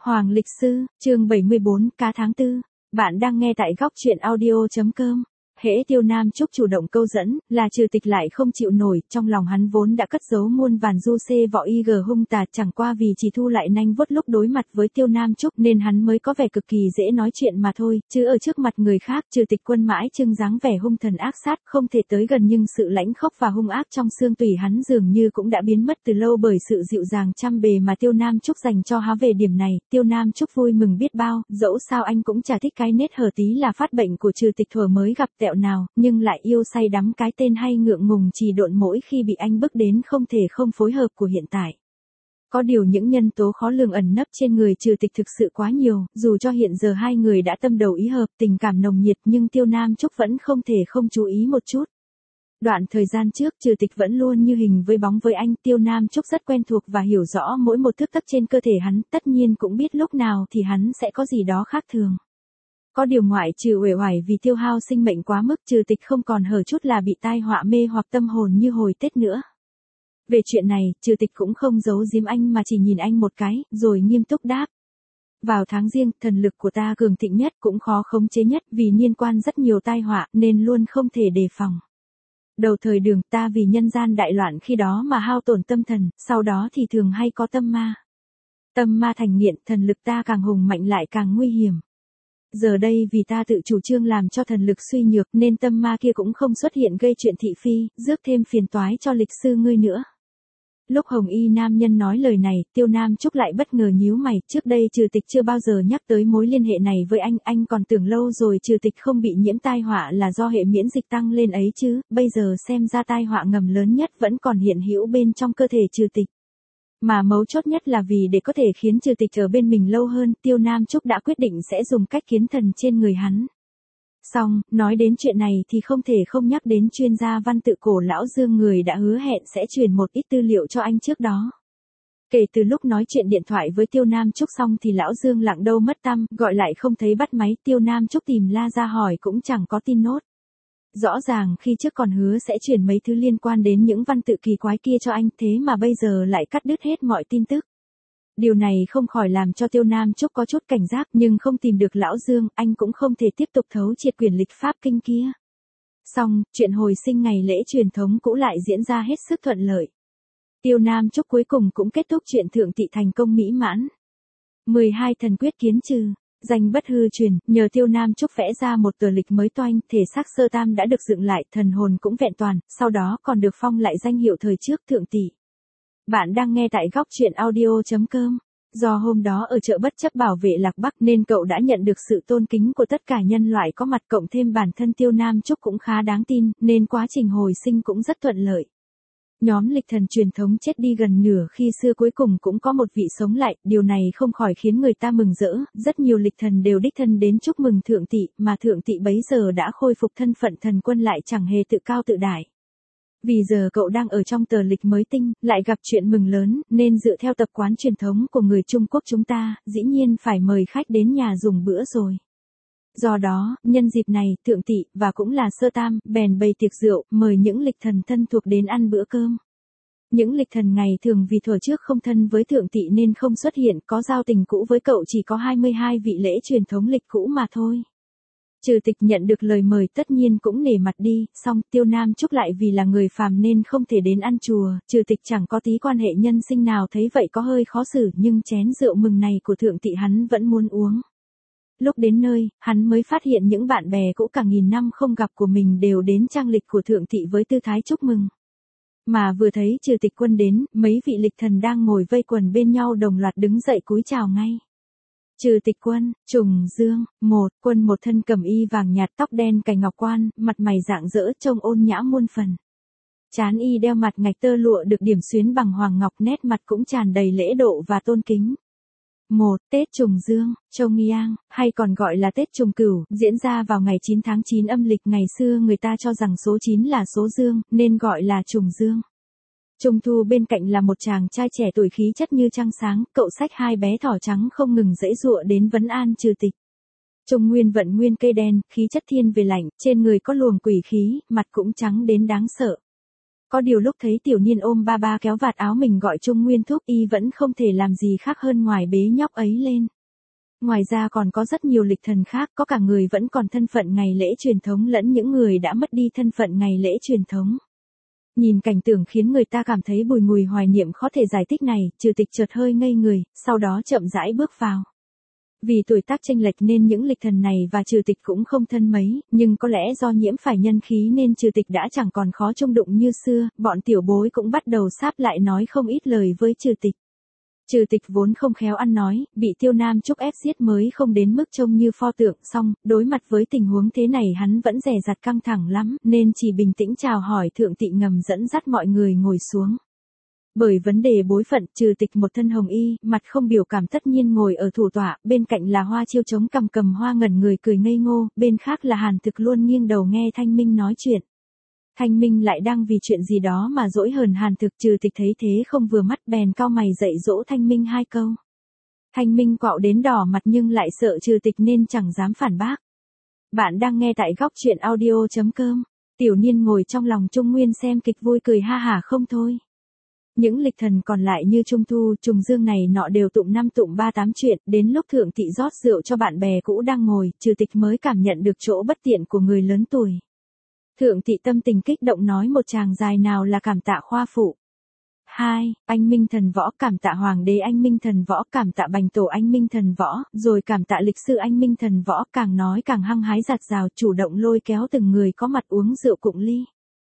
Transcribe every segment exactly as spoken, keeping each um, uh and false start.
Hoàng lịch sư, chương bảy mươi bốn, cá tháng tư. Bạn đang nghe tại góc truyện audio chấm com. Hễ Tiêu Nam Trúc chủ động câu dẫn, là Trừ Tịch lại không chịu nổi, trong lòng hắn vốn đã cất giấu muôn vàn du xê võ y gờ hung tà, chẳng qua vì chỉ thu lại nanh vuốt lúc đối mặt với Tiêu Nam Trúc nên hắn mới có vẻ cực kỳ dễ nói chuyện mà thôi, chứ ở trước mặt người khác Trừ Tịch Quân mãi trưng dáng vẻ hung thần ác sát, không thể tới gần, nhưng sự lãnh khốc và hung ác trong xương tủy hắn dường như cũng đã biến mất từ lâu bởi sự dịu dàng trăm bề mà Tiêu Nam Trúc dành cho hắn. Về điểm này, Tiêu Nam Trúc vui mừng biết bao, dẫu sao anh cũng chả thích cái nết hở tí là phát bệnh của Trừ Tịch thuở mới gặp tẹo nào, nhưng lại yêu say đắm cái tên hay ngượng ngùng trì độn mỗi khi bị anh bức đến không thể không phối hợp của hiện tại. Có điều những nhân tố khó lường ẩn nấp trên người Trừ Tịch thực sự quá nhiều, dù cho hiện giờ hai người đã tâm đầu ý hợp, tình cảm nồng nhiệt, nhưng Tiêu Nam Trúc vẫn không thể không chú ý một chút. Đoạn thời gian trước Trừ Tịch vẫn luôn như hình với bóng với anh, Tiêu Nam Trúc rất quen thuộc và hiểu rõ mỗi một thước tấc trên cơ thể hắn, tất nhiên cũng biết lúc nào thì hắn sẽ có gì đó khác thường. Có điều ngoại trừ uể oải vì tiêu hao sinh mệnh quá mức, Trừ Tịch không còn hở chút là bị tai họa mê hoặc tâm hồn như hồi Tết nữa. Về chuyện này, Trừ Tịch cũng không giấu giếm anh mà chỉ nhìn anh một cái, rồi nghiêm túc đáp. Vào tháng Giêng, thần lực của ta cường thịnh nhất, cũng khó khống chế nhất, vì liên quan rất nhiều tai họa nên luôn không thể đề phòng. Đầu thời Đường, ta vì nhân gian đại loạn khi đó mà hao tổn tâm thần, sau đó thì thường hay có tâm ma. Tâm ma thành nghiện, thần lực ta càng hùng mạnh lại càng nguy hiểm. Giờ đây vì ta tự chủ trương làm cho thần lực suy nhược nên tâm ma kia cũng không xuất hiện gây chuyện thị phi, rước thêm phiền toái cho lịch sư ngươi nữa. Lúc hồng y nam nhân nói lời này, Tiêu Nam Trúc lại bất ngờ nhíu mày, trước đây Trừ Tịch chưa bao giờ nhắc tới mối liên hệ này với anh, anh còn tưởng lâu rồi Trừ Tịch không bị nhiễm tai họa là do hệ miễn dịch tăng lên ấy chứ, bây giờ xem ra tai họa ngầm lớn nhất vẫn còn hiện hữu bên trong cơ thể Trừ Tịch. Mà mấu chốt nhất là vì để có thể khiến Trừ Tịch ở bên mình lâu hơn, Tiêu Nam Trúc đã quyết định sẽ dùng cách kiến thần trên người hắn. Xong, nói đến chuyện này thì không thể không nhắc đến chuyên gia văn tự cổ lão Dương, người đã hứa hẹn sẽ truyền một ít tư liệu cho anh trước đó. Kể từ lúc nói chuyện điện thoại với Tiêu Nam Trúc xong thì lão Dương lặng đâu mất tăm, gọi lại không thấy bắt máy, Tiêu Nam Trúc tìm la ra hỏi cũng chẳng có tin nốt. Rõ ràng khi trước còn hứa sẽ truyền mấy thứ liên quan đến những văn tự kỳ quái kia cho anh, thế mà bây giờ lại cắt đứt hết mọi tin tức. Điều này không khỏi làm cho Tiêu Nam Trúc có chút cảnh giác, nhưng không tìm được lão Dương, anh cũng không thể tiếp tục thấu triệt quyển lịch pháp kinh kia. Xong, chuyện hồi sinh ngày lễ truyền thống cũ lại diễn ra hết sức thuận lợi. Tiêu Nam Trúc cuối cùng cũng kết thúc chuyện thượng thị thành công mỹ mãn. mười hai thần quyết kiến trừ, danh bất hư truyền, nhờ Tiêu Nam Trúc vẽ ra một tờ lịch mới toanh, thể xác sơ tam đã được dựng lại, thần hồn cũng vẹn toàn, sau đó còn được phong lại danh hiệu thời trước thượng tỷ. Bạn đang nghe tại góc truyện audio chấm com. Do hôm đó ở chợ bất chấp bảo vệ Lạc Bắc nên cậu đã nhận được sự tôn kính của tất cả nhân loại có mặt, cộng thêm bản thân Tiêu Nam Trúc cũng khá đáng tin, nên quá trình hồi sinh cũng rất thuận lợi. Nhóm lịch thần truyền thống chết đi gần nửa khi xưa cuối cùng cũng có một vị sống lại, điều này không khỏi khiến người ta mừng rỡ, rất nhiều lịch thần đều đích thân đến chúc mừng thượng tỷ, mà thượng tỷ bấy giờ đã khôi phục thân phận thần quân lại chẳng hề tự cao tự đại. Vì giờ cậu đang ở trong tờ lịch mới tinh, lại gặp chuyện mừng lớn, nên dựa theo tập quán truyền thống của người Trung Quốc chúng ta, dĩ nhiên phải mời khách đến nhà dùng bữa rồi. Do đó, nhân dịp này, thượng tỷ, và cũng là sơ tam, bèn bày tiệc rượu, mời những lịch thần thân thuộc đến ăn bữa cơm. Những lịch thần ngày thường vì thuở trước không thân với thượng tỷ nên không xuất hiện, có giao tình cũ với cậu chỉ có hai mươi hai vị lễ truyền thống lịch cũ mà thôi. Trừ Tịch nhận được lời mời tất nhiên cũng nể mặt đi, song Tiêu Nam Trúc lại vì là người phàm nên không thể đến ăn chùa, Trừ Tịch chẳng có tí quan hệ nhân sinh nào, thấy vậy có hơi khó xử, nhưng chén rượu mừng này của thượng tỷ hắn vẫn muốn uống. Lúc đến nơi, hắn mới phát hiện những bạn bè cũ cả nghìn năm không gặp của mình đều đến trang lịch của thượng tỷ với tư thái chúc mừng. Mà vừa thấy Trừ Tịch Quân đến, mấy vị lịch thần đang ngồi vây quần bên nhau đồng loạt đứng dậy cúi chào ngay. Trừ Tịch Quân, Trùng Dương, một, Quân một thân cẩm y vàng nhạt, tóc đen cài ngọc quan, mặt mày rạng rỡ trông ôn nhã muôn phần. Trán y đeo mặt ngạch tơ lụa được điểm xuyến bằng hoàng ngọc, nét mặt cũng tràn đầy lễ độ và tôn kính. một. Tết Trùng Dương, Châu Ngiang, hay còn gọi là Tết Trùng Cửu, diễn ra vào ngày chín tháng chín âm lịch, ngày xưa người ta cho rằng số chín là số dương, nên gọi là Trùng Dương. Trung Thu bên cạnh là một chàng trai trẻ tuổi khí chất như trăng sáng, cậu xách hai bé thỏ trắng không ngừng giãy giụa đến vấn an Trừ Tịch. Trung Nguyên vận nguyên cây đen, khí chất thiên về lạnh, trên người có luồng quỷ khí, mặt cũng trắng đến đáng sợ. Có điều lúc thấy Tiểu Niên ôm ba ba kéo vạt áo mình gọi Trung Nguyên thúc y vẫn không thể làm gì khác hơn ngoài bế nhóc ấy lên. Ngoài ra còn có rất nhiều lịch thần khác, có cả người vẫn còn thân phận ngày lễ truyền thống lẫn những người đã mất đi thân phận ngày lễ truyền thống. Nhìn cảnh tượng khiến người ta cảm thấy bùi ngùi hoài niệm khó thể giải thích này, Trừ Tịch chợt hơi ngây người, sau đó chậm rãi bước vào. Vì tuổi tác chênh lệch nên những lịch thần này và Trừ Tịch cũng không thân mấy, nhưng có lẽ do nhiễm phải nhân khí nên Trừ Tịch đã chẳng còn khó chung đụng như xưa, bọn tiểu bối cũng bắt đầu sáp lại nói không ít lời với Trừ Tịch. Trừ Tịch vốn không khéo ăn nói, bị Tiêu Nam Trúc ép giết mới không đến mức trông như pho tượng, song đối mặt với tình huống thế này hắn vẫn dè dặt căng thẳng lắm, nên chỉ bình tĩnh chào hỏi Thượng Tị ngầm dẫn dắt mọi người ngồi xuống. Bởi vấn đề bối phận, Trừ Tịch một thân hồng y, mặt không biểu cảm tất nhiên ngồi ở thủ tọa, bên cạnh là Hoa Chiêu chống cằm cầm hoa ngẩn người cười ngây ngô, bên khác là Hàn Thực luôn nghiêng đầu nghe Thanh Minh nói chuyện. Thanh Minh lại đang vì chuyện gì đó mà dỗi hờn Hàn Thực, Trừ Tịch thấy thế không vừa mắt bèn cau mày dạy dỗ Thanh Minh hai câu. Thanh Minh quạo đến đỏ mặt nhưng lại sợ Trừ Tịch nên chẳng dám phản bác. Bạn đang nghe tại góc truyện audio chấm com. Tiểu Niên ngồi trong lòng Trung Nguyên xem kịch vui cười ha hả không thôi. Những lịch thần còn lại như Trung Thu, Trùng Dương này nọ đều tụng năm tụng ba tám chuyện, đến lúc Thượng Tị rót rượu cho bạn bè cũ đang ngồi, Trừ Tịch mới cảm nhận được chỗ bất tiện của người lớn tuổi. Thượng Tị tâm tình kích động nói một tràng dài nào là cảm tạ khoa phụ. Hai, anh Minh Thần Võ, cảm tạ Hoàng đế anh Minh Thần Võ, cảm tạ Bành Tổ anh Minh Thần Võ, rồi cảm tạ lịch sư anh Minh Thần Võ, càng nói càng hăng hái giạt rào, chủ động lôi kéo từng người có mặt uống rượu cụng ly.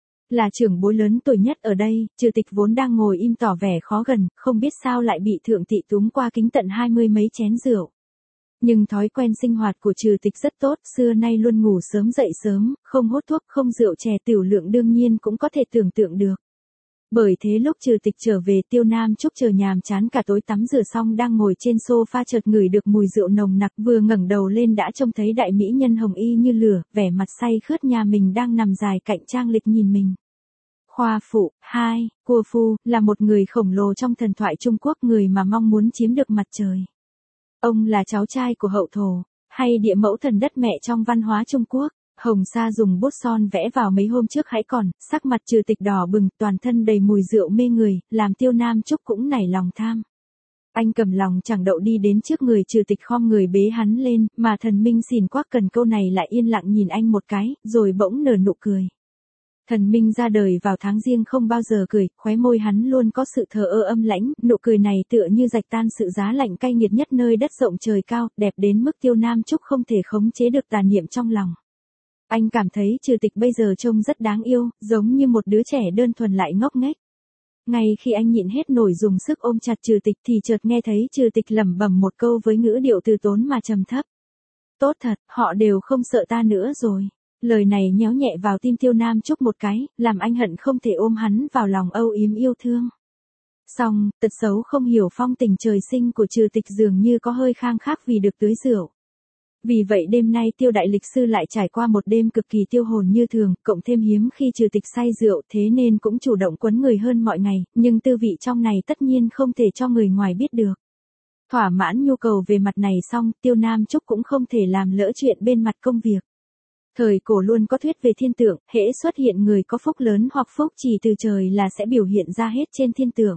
Là trưởng bối lớn tuổi nhất ở đây, Trừ Tịch vốn đang ngồi im tỏ vẻ khó gần, không biết sao lại bị Thượng Tị túm qua kính tận hai mươi mấy chén rượu. Nhưng thói quen sinh hoạt của Trừ Tịch rất tốt, xưa nay luôn ngủ sớm dậy sớm, không hút thuốc, không rượu chè tiểu lượng đương nhiên cũng có thể tưởng tượng được. Bởi thế lúc Trừ Tịch trở về, Tiêu Nam Trúc chờ nhàm chán cả tối tắm rửa xong đang ngồi trên sofa chợt ngửi được mùi rượu nồng nặc, vừa ngẩng đầu lên đã trông thấy đại mỹ nhân hồng y như lửa, vẻ mặt say khướt nhà mình đang nằm dài cạnh Trang Lịch nhìn mình. Khoa phụ, hai, Cua Phu, là một người khổng lồ trong thần thoại Trung Quốc, người mà mong muốn chiếm được mặt trời. Ông là cháu trai của Hậu Thổ, hay địa mẫu thần đất mẹ trong văn hóa Trung Quốc. Hồng Sa dùng bút son vẽ vào mấy hôm trước hãy còn, sắc mặt Trừ Tịch đỏ bừng, toàn thân đầy mùi rượu mê người, làm Tiêu Nam Trúc cũng nảy lòng tham. Anh cầm lòng chẳng đậu đi đến trước người Trừ Tịch khom người bế hắn lên, mà Thần Minh xỉn quắc cần câu này lại yên lặng nhìn anh một cái, rồi bỗng nở nụ cười. Thần Minh ra đời vào tháng Giêng không bao giờ cười, khóe môi hắn luôn có sự thờ ơ âm lãnh, nụ cười này tựa như rạch tan sự giá lạnh cay nghiệt nhất nơi đất rộng trời cao, đẹp đến mức Tiêu Nam Trúc không thể khống chế được tà niệm trong lòng. Anh cảm thấy Trừ Tịch bây giờ trông rất đáng yêu, giống như một đứa trẻ đơn thuần lại ngốc nghếch. Ngay khi anh nhịn hết nổi dùng sức ôm chặt Trừ Tịch thì chợt nghe thấy Trừ Tịch lẩm bẩm một câu với ngữ điệu từ tốn mà trầm thấp. Tốt thật, họ đều không sợ ta nữa rồi. Lời này nhéo nhẹ vào tim Tiêu Nam Trúc một cái, làm anh hận không thể ôm hắn vào lòng âu yếm yêu thương. Song, tật xấu không hiểu phong tình trời sinh của Trừ Tịch dường như có hơi khang khác vì được tưới rượu. Vì vậy đêm nay Tiêu đại lịch sư lại trải qua một đêm cực kỳ tiêu hồn như thường, cộng thêm hiếm khi Trừ Tịch say rượu, thế nên cũng chủ động quấn người hơn mọi ngày, nhưng tư vị trong này tất nhiên không thể cho người ngoài biết được. Thỏa mãn nhu cầu về mặt này xong, Tiêu Nam Trúc cũng không thể làm lỡ chuyện bên mặt công việc. Thời cổ luôn có thuyết về thiên tượng, hễ xuất hiện người có phúc lớn hoặc phúc chỉ từ trời là sẽ biểu hiện ra hết trên thiên tượng.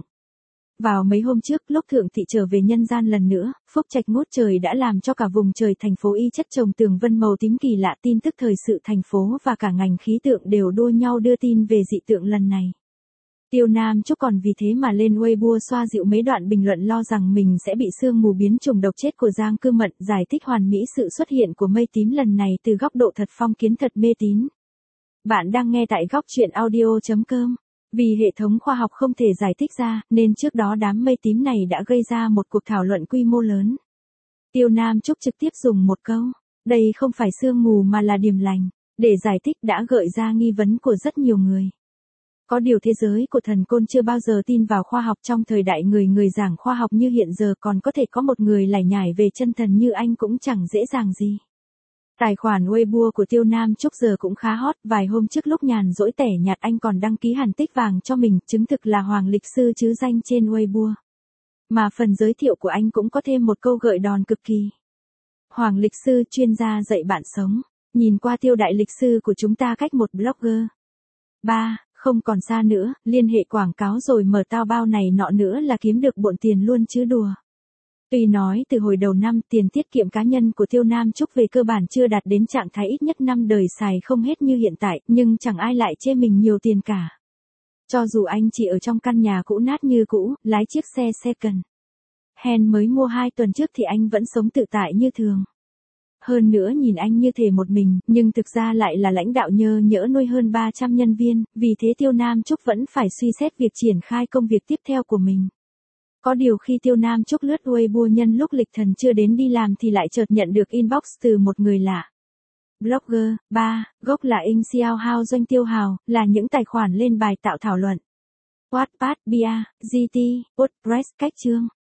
Vào mấy hôm trước, lúc Thượng Tị trở về nhân gian lần nữa, phúc trạch ngút trời đã làm cho cả vùng trời thành phố y chất trồng tường vân màu tím kỳ lạ, tin tức thời sự thành phố và cả ngành khí tượng đều đua nhau đưa tin về dị tượng lần này. Tiêu Nam Trúc còn vì thế mà lên Weibo xoa dịu mấy đoạn bình luận lo rằng mình sẽ bị sương mù biến trùng độc chết của Giang Cư Mận, giải thích hoàn mỹ sự xuất hiện của mây tím lần này từ góc độ thật phong kiến thật mê tín. Bạn đang nghe tại góc truyện audio chấm com. Vì hệ thống khoa học không thể giải thích ra, nên trước đó đám mây tím này đã gây ra một cuộc thảo luận quy mô lớn. Tiêu Nam Trúc trực tiếp dùng một câu, đây không phải sương mù mà là điềm lành, để giải thích đã gợi ra nghi vấn của rất nhiều người. Có điều thế giới của thần côn chưa bao giờ tin vào khoa học, trong thời đại người người giảng khoa học như hiện giờ còn có thể có một người lải nhải về chân thần như anh cũng chẳng dễ dàng gì. Tài khoản Weibo của Tiêu Nam Trúc giờ cũng khá hot, vài hôm trước lúc nhàn rỗi tẻ nhạt anh còn đăng ký hàn tích vàng cho mình, chứng thực là Hoàng Lịch Sư chứ danh trên Weibo. Mà phần giới thiệu của anh cũng có thêm một câu gợi đòn cực kỳ. Hoàng Lịch Sư chuyên gia dạy bạn sống, nhìn qua Tiêu đại lịch sư của chúng ta cách một blogger. ba. Không còn xa nữa, liên hệ quảng cáo rồi mở tao bao này nọ nữa là kiếm được bộn tiền luôn chứ đùa. Tuy nói từ hồi đầu năm tiền tiết kiệm cá nhân của Tiêu Nam Trúc về cơ bản chưa đạt đến trạng thái ít nhất năm đời xài không hết như hiện tại, nhưng chẳng ai lại chê mình nhiều tiền cả. Cho dù anh chỉ ở trong căn nhà cũ nát như cũ, lái chiếc xe second hand mới mua hai tuần trước thì anh vẫn sống tự tại như thường. Hơn nữa nhìn anh như thể một mình, nhưng thực ra lại là lãnh đạo nhơ nhỡ nuôi hơn ba trăm nhân viên, vì thế Tiêu Nam Trúc vẫn phải suy xét việc triển khai công việc tiếp theo của mình. Có điều khi Tiêu Nam Trúc lướt Weibo nhân lúc lịch thần chưa đến đi làm thì lại chợt nhận được inbox từ một người lạ. Blogger, ba, gốc là Ing Xiao Hao Doanh Tiêu Hào, là những tài khoản lên bài tạo thảo luận. Wattpad, Bia, giê tê, WordPress, cách chương.